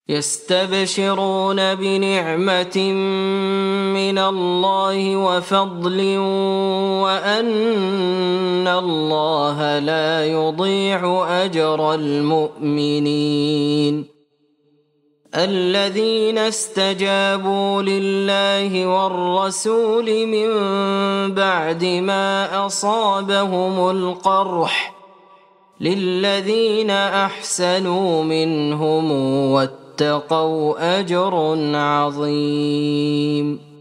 يستبشرون بنعمة من الله وفضل وأن الله لا يضيع أجر المؤمنين الذين استجابوا لله والرسول من بعد ما أصابهم القرح للذين أحسنوا منهم واتقوا أجر عظيم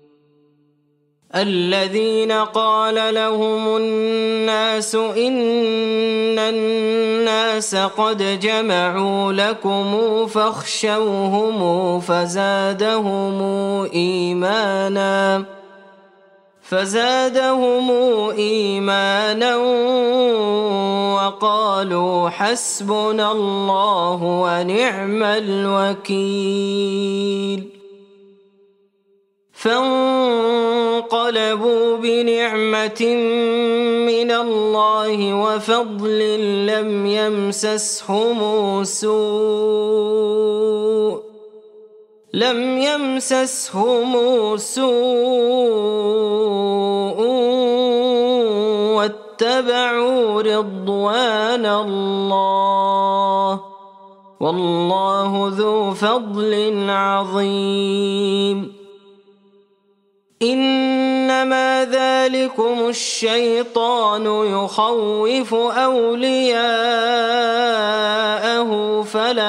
الذين قال لهم الناس إن الناس قد جمعوا لكم فاخشوهم فزادهم إيمانا وقالوا حسبنا الله ونعم الوكيل فانقلبوا بنعمة من الله وفضل لم يمسسهم سوء واتبعوا رضوان الله والله ذو فضل عظيم إنما ذلكم الشيطان يخوف أولياءه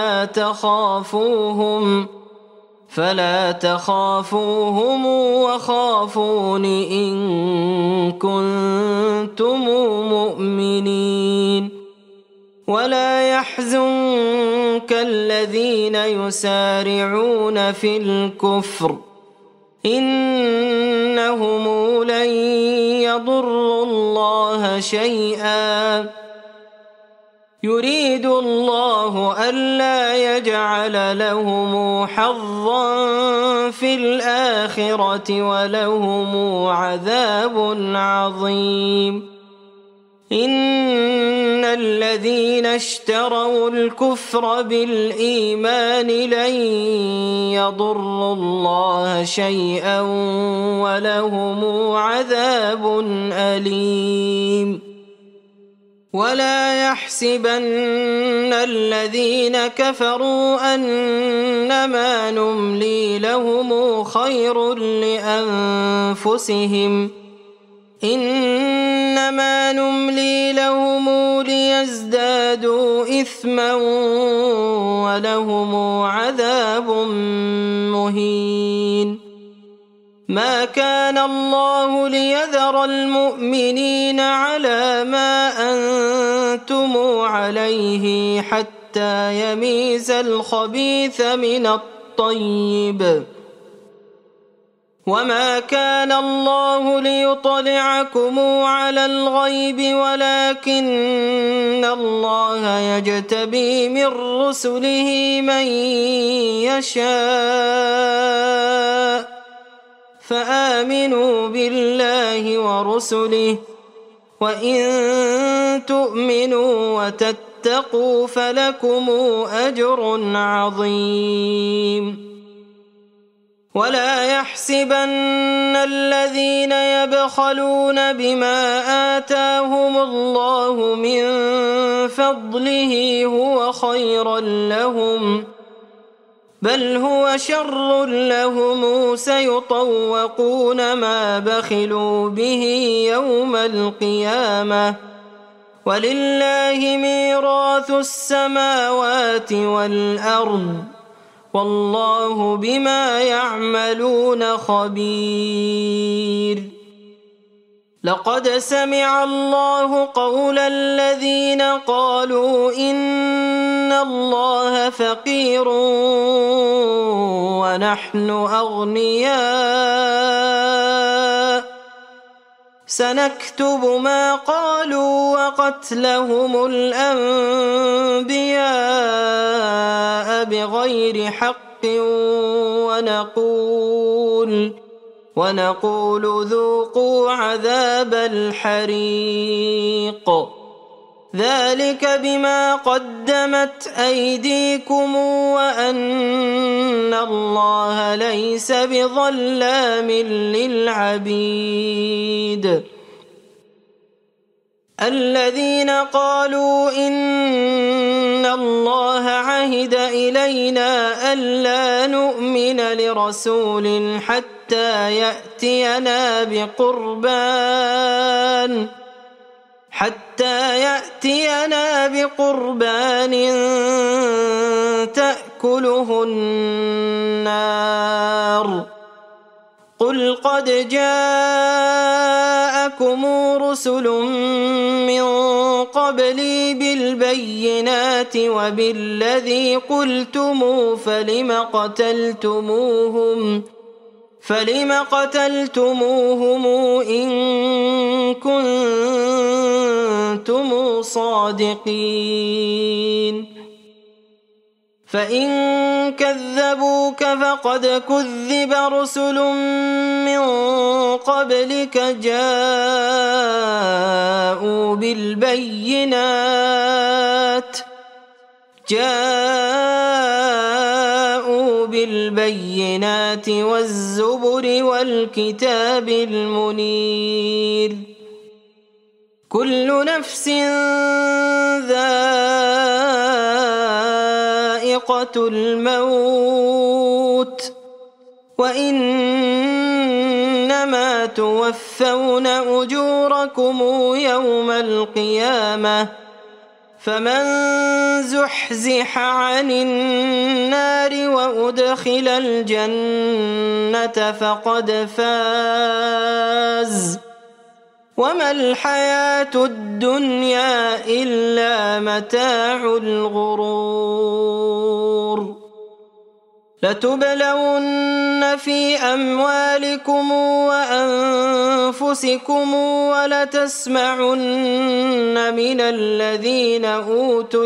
فلا تخافوهم وخافون إن كنتم مؤمنين ولا يحزنك الذين يسارعون في الكفر إنهم لن يضروا الله شيئا يريد الله ألا يجعل لهم حظا في الآخرة ولهم عذاب عظيم إن الذين اشتروا الكفر بالإيمان لن يضروا الله شيئا ولهم عذاب أليم ولا يحسبن الذين كفروا أنما نملي لهم خير لأنفسهم إنما نملي لهم ليزدادوا إثما ولهم عذاب مهين ما كان الله ليذر المؤمنين على ما أنتم عليه حتى يميز الخبيث من الطيب وما كان الله ليطلعكم على الغيب ولكن الله يجتبي من رسله من يشاء فآمنوا بالله ورسله وإن تؤمنوا وتتقوا فلكم أجر عظيم ولا يحسبن الذين يبخلون بما آتاهم الله من فضله هو خيرا لهم بل هو شر لهم سيطوقون ما بخلوا به يوم القيامة ولله ميراث السماوات والأرض والله بما يعملون خبير لقد سمع الله قول الذين قالوا إن الله فقير ونحن أغنياء سنكتب ما قالوا وقتلهم الأنبياء بغير حق ونقول ذوقوا عذاب الحريق ذلك بما قدمت أيديكم وأن الله ليس بظلام للعبيد. الذين قالوا إن الله عهد إلينا ألا نؤمن لرسول حتى يأتينا بقربان تأكله النار. قل قد جاءكم رسل من قبلي بالبينات وبالذي قلتم فلم قتلتموهم إن كنتم صادقين. فإن كذبوك فقد كذب رسل من قبلك جاءوا بالبينات والزبر والكتاب المنير. كل نفس ذائقة الموت وإنما توفون أجوركم يوم القيامة فمن زحزح عن النار وأدخل الجنة فقد فاز وما الحياة الدنيا إلا متاع الغرور. لتبلون في أموالكم وأنفسكم ولتسمعن من الذين أوتوا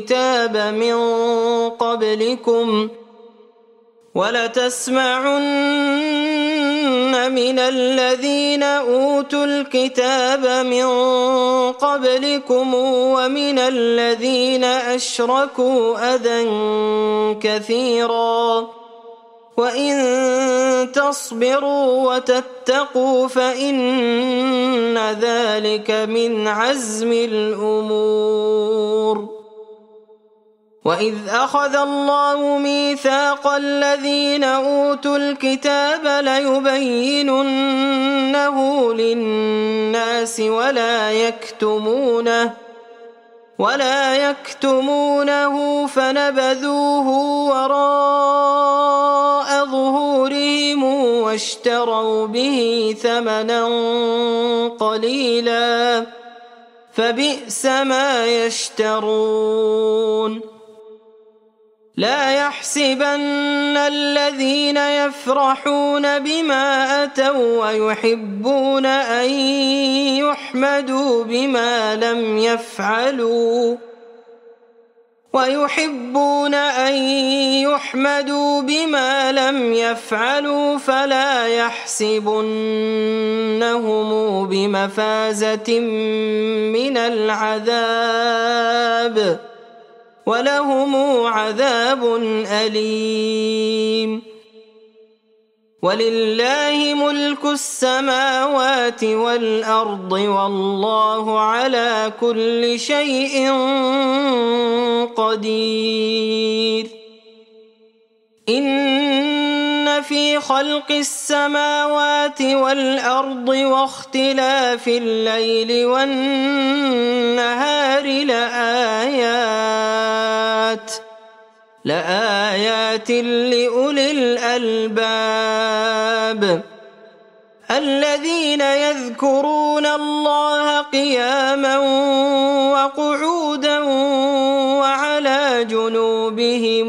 الكتاب من قبلكم ومن الذين أشركوا أذى كثيرا وإن تصبروا وتتقوا فإن ذلك من عزم الأمور. وإذ أخذ الله ميثاق الذين أوتوا الكتاب ليبيننه للناس ولا يكتمونه فنبذوه وراء ظهورهم واشتروا به ثمنا قليلا فبئس ما يشترون. لا يحسبن الذين يفرحون بما أتوا ويحبون أن يحمدوا بما لم يفعلوا فلا يحسبنهم بمفازة من العذاب ولهم عذاب أليم. ولله ملك السماوات والأرض والله على كل شيء قدير. إن في خلق السماوات والأرض واختلاف الليل والنهار لآيات لأولي الألباب الذين يذكرون الله قياما وقعودا وعلى جنوبهم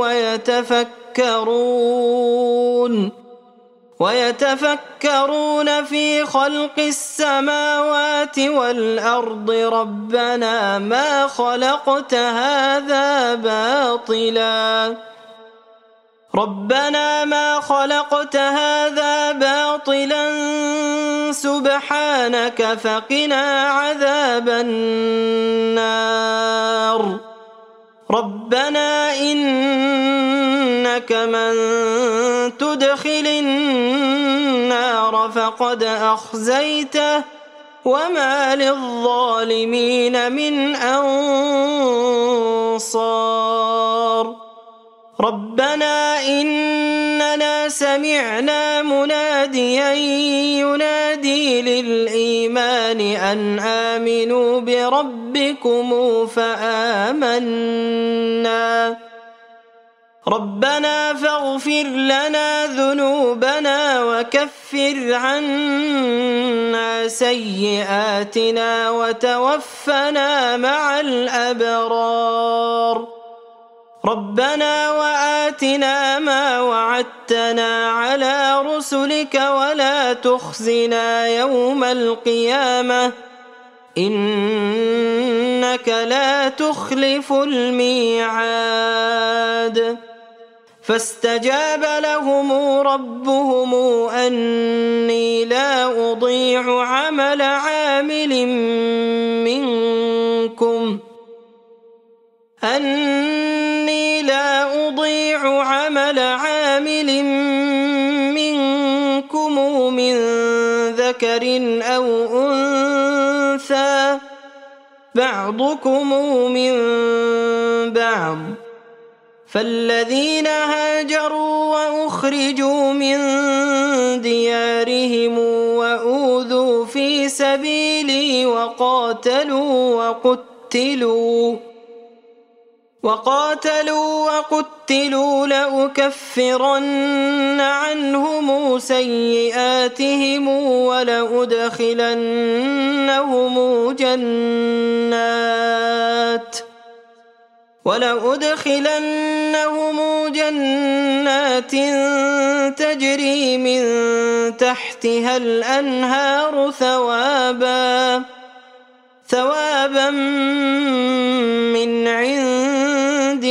ويتفكرون في خلق السماوات والأرض ربنا ما خلقت هذا باطلا ربنا ما خلقت هذا باطلا سبحانك فقنا عذاب النار ربنا إنك من تدخل النار فقد أخزيته وما للظالمين من أنصار ربنا إننا سمعنا مناديا ينادي للإيمان أن آمنوا بربكم فآمنا ربنا فاغفر لنا ذنوبنا وكفر عنا سيئاتنا وتوفنا مع الأبرار ربنا وآتنا ما وعدتنا على رسلك ولا تخزنا يوم القيامة إنك لا تخلف الميعاد فاستجاب لهم ربهم أني لا أضيع عمل عامل منكم من ذكر أو أنثى بعضكم من بعض فالذين هاجروا وأخرجوا من ديارهم وأوذوا في سبيلي وقاتلوا لأكفرن عنهم سيئاتهم ولأدخلنهم جنات تجري من تحتها الأنهار ثوابا من عند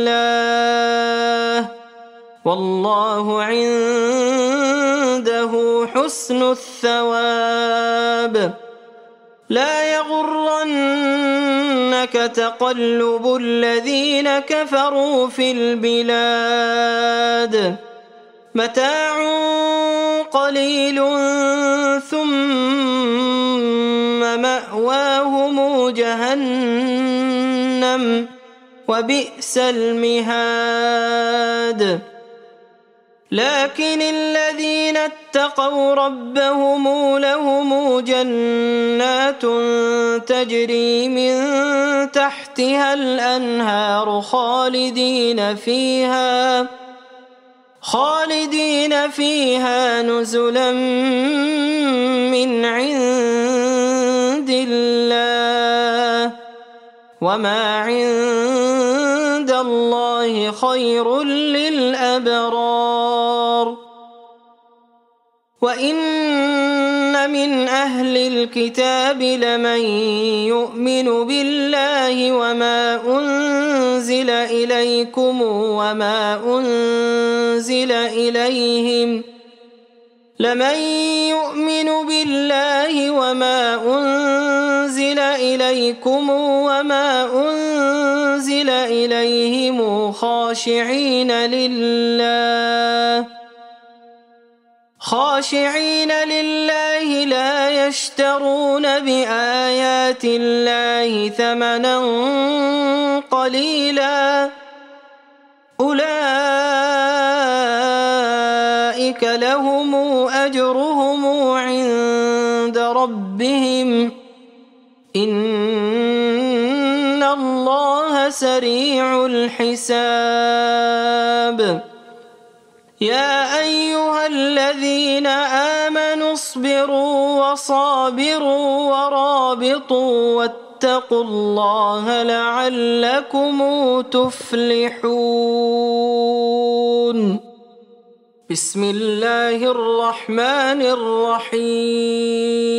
الله والله عنده حسن الثواب لا يغرنك تقلب الذين كفروا في البلاد متاع قليل ثم مأواهم جهنم وبئس المهاد لكن الذين اتقوا ربهم لهم جنات تجري من تحتها الأنهار خالدين فيها نزلا من عند الله وما عند الله خير للأبرار وإن من أهل الكتاب لمن يؤمن بالله وما أنزل إليكم وما أنزل إليهم خاشعين لله لا يشترون بآيات الله ثمنا قليلا أولئك لهم أجرهم عند ربهم إن الله سريع الحساب يا أيها الذين آمنوا اصبروا وصابروا ورابطوا واتقوا الله لعلكم تفلحون بسم الله الرحمن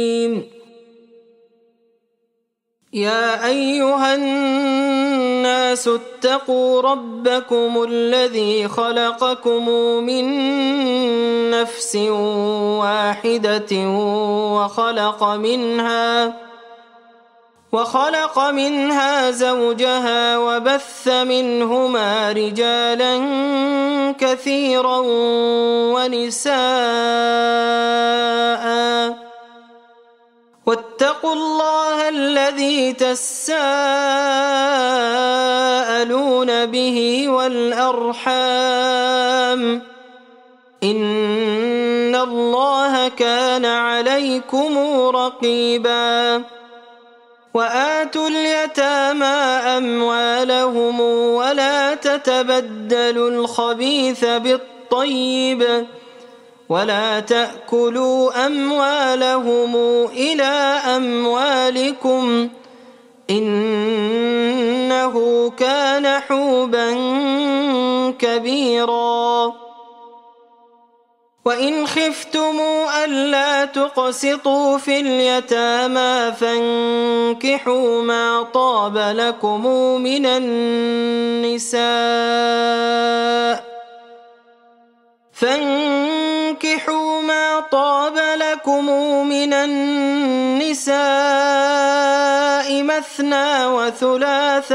الرحيم يا أيها الناس الناس اتقوا ربكم الذي خلقكم من نفس واحدة وخلق منها زوجها وبث منهما رجالا كثيرا ونساء، واتقوا الله الذي تساءلون به والأرحام إن الله كان عليكم رقيبا. وآتوا اليتامى أموالهم ولا تتبدلوا الخبيث بالطيب ولا تأكلوا أموالهم إلى أموالكم إنه كان حوبا كبيرا. وإن خفتموا ألا تقسطوا في اليتامى فانكحوا ما طاب لكم من النساء مثنى وثلاث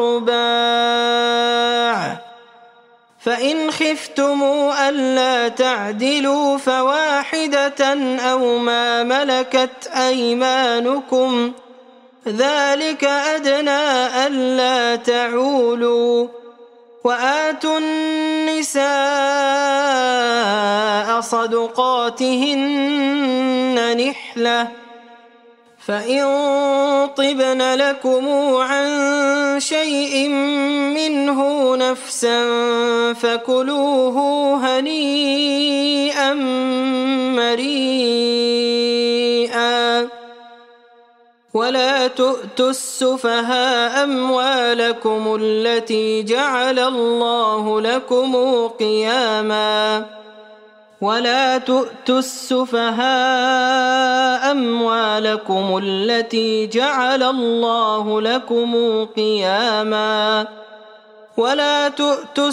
ورباع، فإن خفتموا ألا تعدلوا فواحدة أو ما ملكت أيمانكم ذلك أدنى ألا تعولوا. وآتوا النساء صدقاتهن نحلة، فإن طبن لكم عن شيء منه نفسا فكلوه هنيئا مريئا. ولا تؤتوا السفهاء أموالكم التي جعل الله لكم قياما ولا تؤتوا السفهاء أموالكم التي جعل الله لكم قياما ولا تؤتوا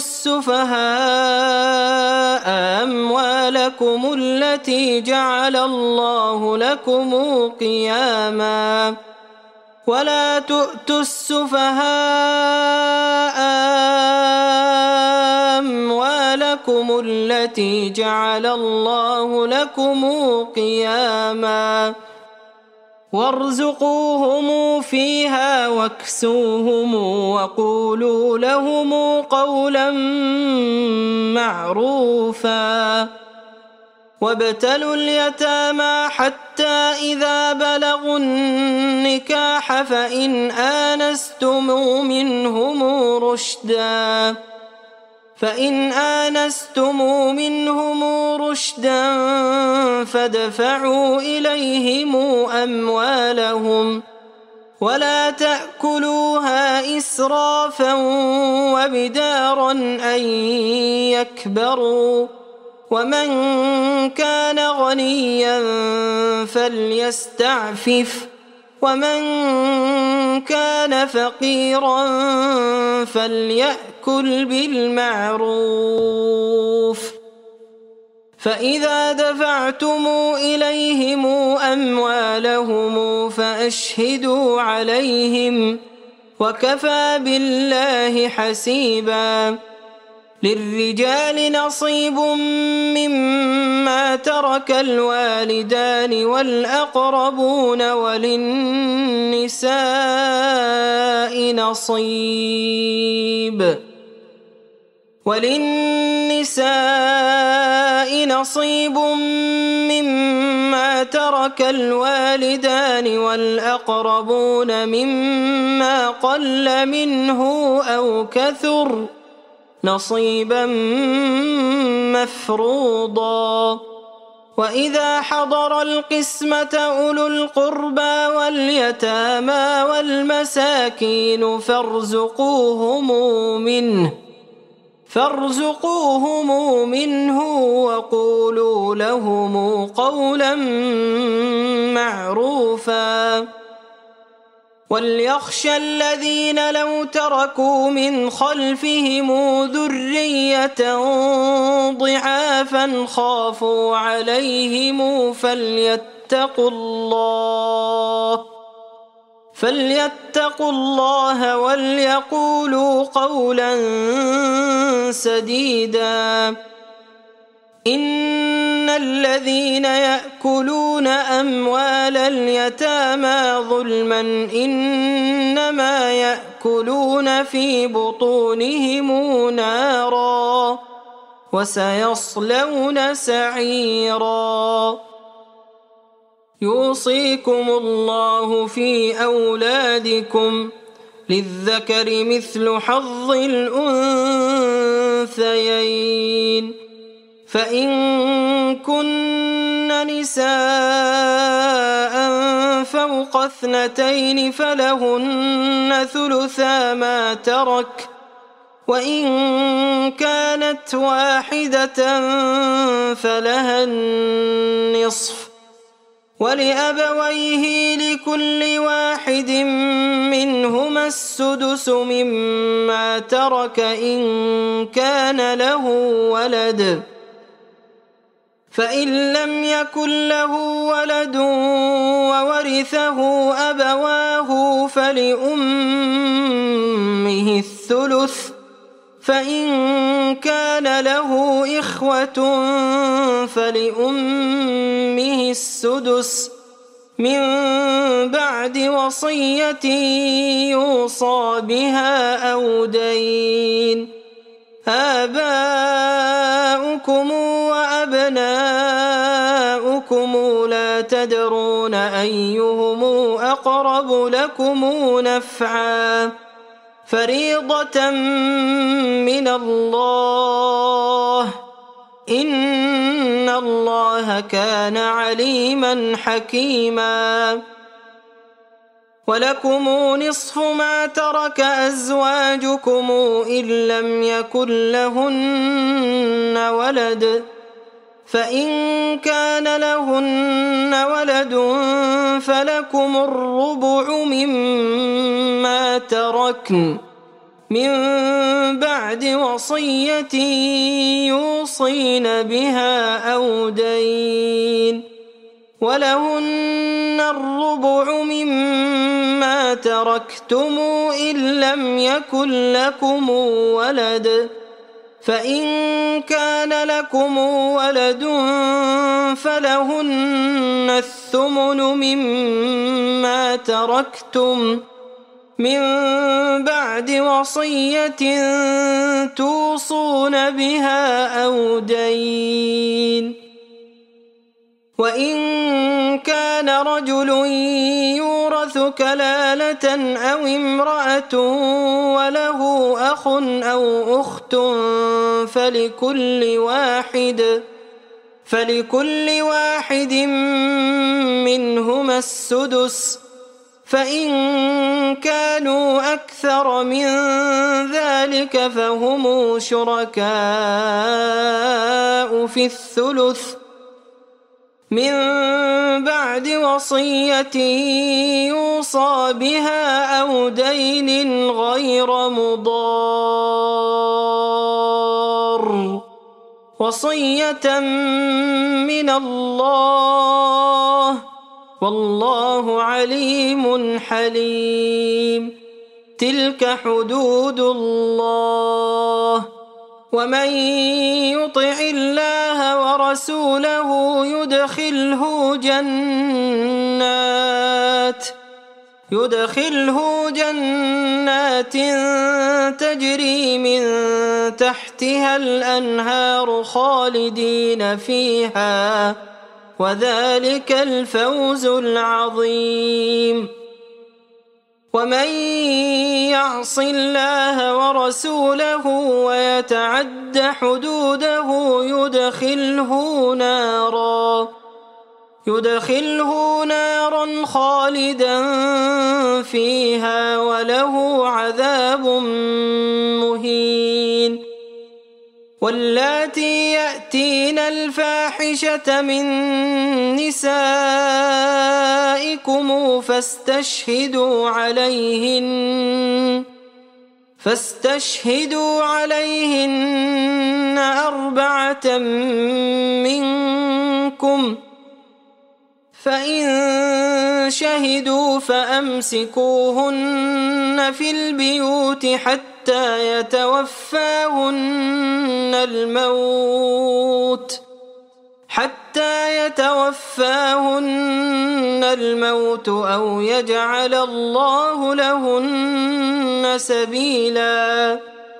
السفهاء أموالكم التي جعل الله لكم قياما ولا تؤتوا السفهاء أموالكم التي جعل الله لكم قياما وارزقوهم فيها واكسوهم وقولوا لهم قولا معروفا. وابتلوا اليتامى حتى إذا بلغوا النكاح فإن آنستم منهم رشدا فادفعوا إليهم أموالهم ولا تأكلوها إسرافا وبدارا أن يكبروا. ومن كان غنيا فليستعفف ومن كان فقيرا فليأكل بالمعروف. فإذا دفعتم إليهم أموالهم فأشهدوا عليهم وكفى بالله حسيبا. للرجال نصيب مما ترك الوالدان والأقربون وللنساء نصيب مما ترك الوالدان والأقربون مما قل منه أو كثر نصيبا مفروضا. وإذا حضر القسمة أولو القربى واليتامى والمساكين فارزقوهم منه وقولوا لهم قولا معروفا. وليخشى الذين لو تركوا من خلفهم ذرية ضعافا خافوا عليهم فليتقوا الله وليقولوا قولا سديدا. إن الذين يأكلون أموال اليتامى ظلما إنما يأكلون في بطونهم نارا وسيصلون سعيرا. يوصيكم الله في أولادكم للذكر مثل حظ الأنثيين. فإن كن نساء فوق 2 فلهن ثلثا ما ترك، وإن كانت واحدة فلها النصف، ولأبويه لكل واحد منهما السدس مما ترك إن كان له ولد، فإن لم يكن له ولد وورثه أبواه فلأمه الثلث، فإن كان له إخوة فلأمه السدس من بعد وصية يوصى بها أو دين. آباؤكم وأبناؤكم لا تدرون أيهم أقرب لكم نفعا، فريضة من الله، إن الله كان عليما حكيما. ولكم نصف ما ترك أزواجكم إن لم يكن لهن ولد، فإن كان لهن ولد فلكم الربع مما تركن من بعد وصية يوصين بها أو دين، ولهن الربع مما تركتم إن لم يكن لكم ولد، فإن كان لكم ولد فلهن الثمن مما تركتم من بعد وصية توصون بها أو دين. وإن كان رجل يورث كلالة أو امرأة وله أخ أو أخت فلكل واحد منهما السدس، فإن كانوا أكثر من ذلك فهم شركاء في الثلث من بعد وصية يوصى بها أو دين غير مضار، وصية من الله، والله عليم حليم. تلك حدود الله، ومن يطع الله ورسوله يدخله جنات تجري من تحتها الأنهار خالدين فيها، وذلك الفوز العظيم. ومن يعص الله ورسوله ويتعد حدوده يدخله نارا خالدا فيها وله عذاب مهين. واللاتي يأتين الفاحشة من نسائكم فاستشهدوا عليهن 4 منكم، فإن شهدوا فأمسكوهن في البيوت حتى يتوفاهن الموت أو يجعل الله لهن سبيلا.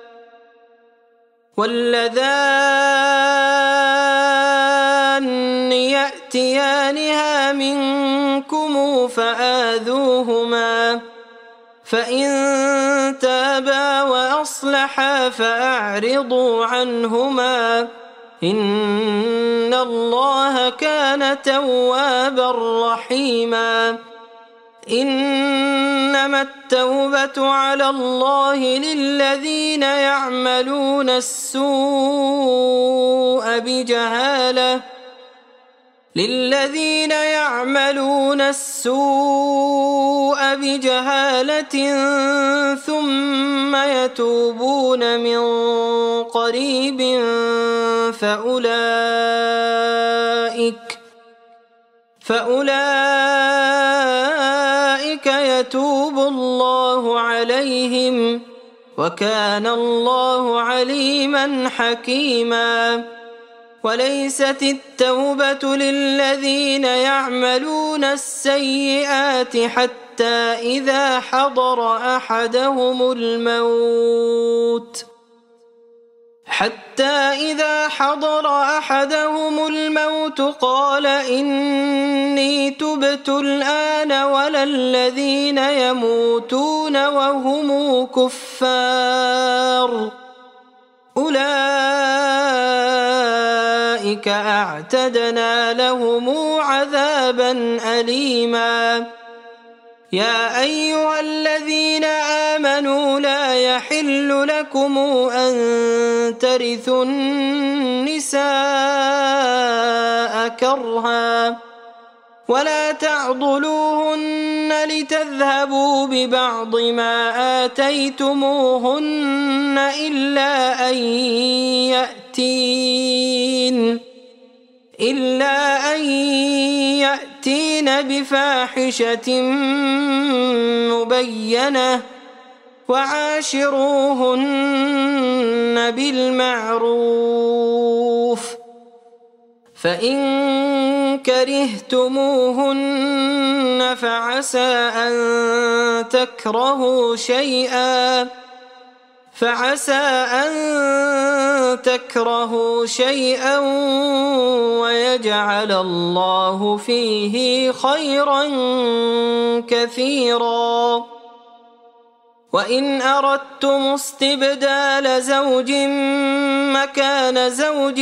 واللذان يأتيانها منكم فآذوهما، فإن تابا وأصلحا فأعرضوا عنهما، إن الله كان توابا رحيما. إنما التوبة على الله للذين يعملون السوء بجهالة ثم يتوبون من قريب فأولئك يتوب الله عليهم، وكان الله عليما حكيما. وليست التوبة للذين يعملون السيئات حتى إذا حضر أحدهم الموت قال إني تبت الآن، ولا الذين يموتون وهم كفار، أولئك أعتدنا لهم عذابا أليما. يا أيها الذين آمنوا لا يحل لكم أن ترثوا النساء كرها، ولا تعضلوهن لتذهبوا ببعض ما آتيتموهن إلا أن يأتين بفاحشة مبينة، وعاشروهن بالمعروف، فإن كرهتموهن فعسى أن تكرهوا شيئا ويجعل الله فيه خيرا كثيرا. وإن أردتم استبدال زوج مكان زوج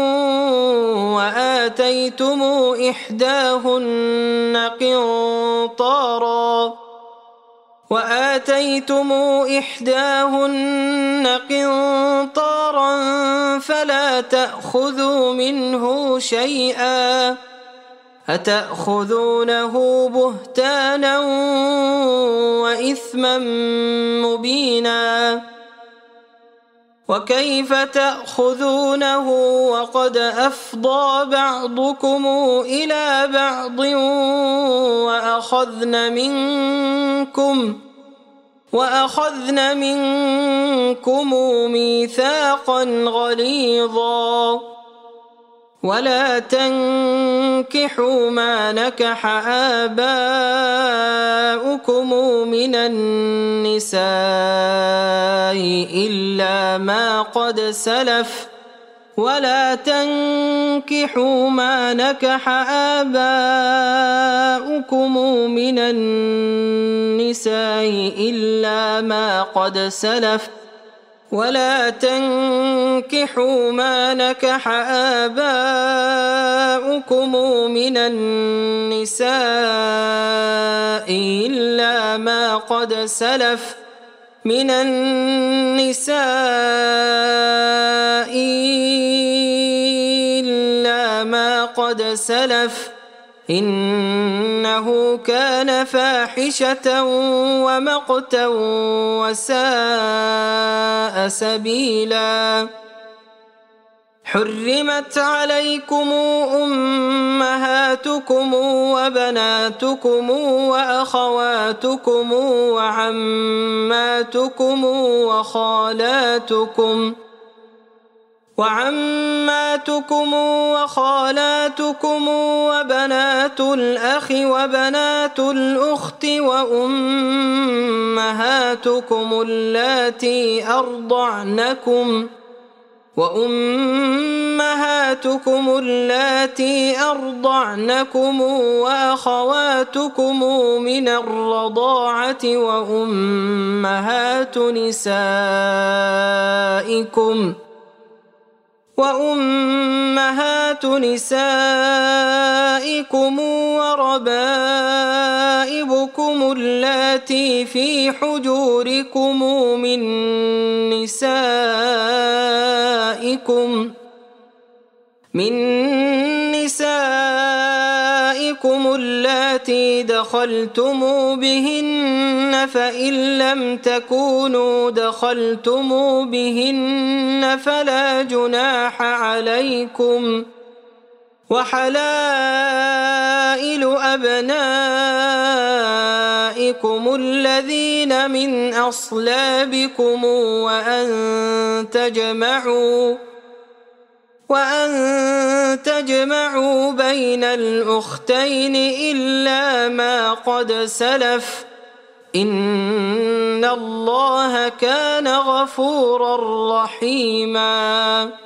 وآتيتم إحداهن قنطارا فلا تأخذوا منه شيئا، أتأخذونه بهتانا وإثما مبينا. وكيف تأخذونه وقد أفضى بعضكم إلى بعض وأخذن منكم ميثاقا غليظا. ولا تنكحوا ما نكح آباؤكم من النساء إلا ما قد سلف، ولا تنكحوا ما نكح آباؤكم من النساء إلا ما قد سلف، ولا تنكحوا ما نكح آباؤكم من النساء إلا ما قد سلف، من النساء قد سلف إنه كان فاحشة ومقتا وساء سبيلا. حرمت عليكم أمهاتكم وبناتكم وأخواتكم وعماتكم وخالاتكم وبنات الأخ وبنات الأخت وأمهاتكم اللاتي أرضعنكم وأخواتكم من الرضاعة وأمهات نسائكم وربائبكم اللاتي في حجوركم من نسائكم اللاتي دخلتم بهن، فإن لم تكونوا دخلتم بهن فلا جناح عليكم. وحلائل أبنائكم الذين من أصلابكم وأن تجمعوا بين الأختين إلا ما قد سلف إن الله كان غفورا رحيما.